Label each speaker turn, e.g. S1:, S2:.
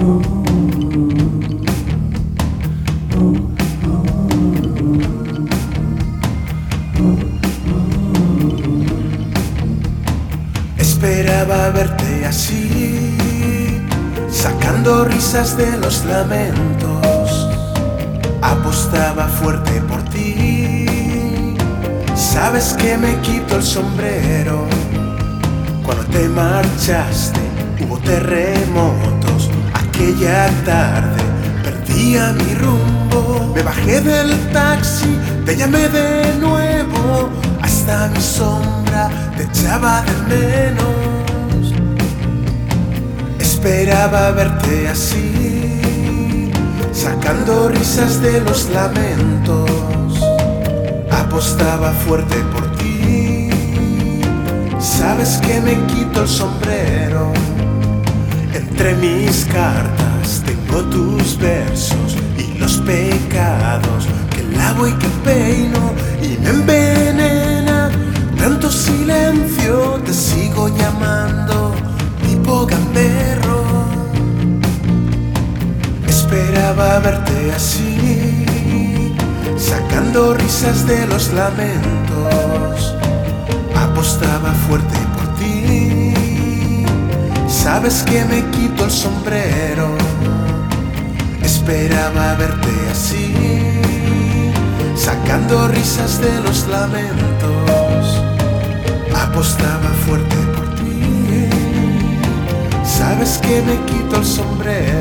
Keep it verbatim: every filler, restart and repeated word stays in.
S1: Esperaba verte así, sacando risas de los lamentos. Apostaba fuerte por ti. Sabes que me quito el sombrero. Cuando te marchaste hubo terremotos. Aquella tarde perdía mi rumbo. Me bajé del taxi, te llamé de nuevo. Hasta mi sombra te echaba de menos. Esperaba verte así, sacando risas de los lamentos. Apostaba fuerte por ti. Sabes que me quito el sombrero. Entre mis cartas tengo tus versos y los pecados que lavo y que peino, y me envenena tanto silencio. Te sigo llamando tipo gamberro. Esperaba verte así, sacando risas de los lamentos. Apostaba fuerte por ti. Sabes que me quito el sombrero. Esperaba verte así, sacando risas de los lamentos. Apostaba fuerte por ti. Sabes que me quito el sombrero.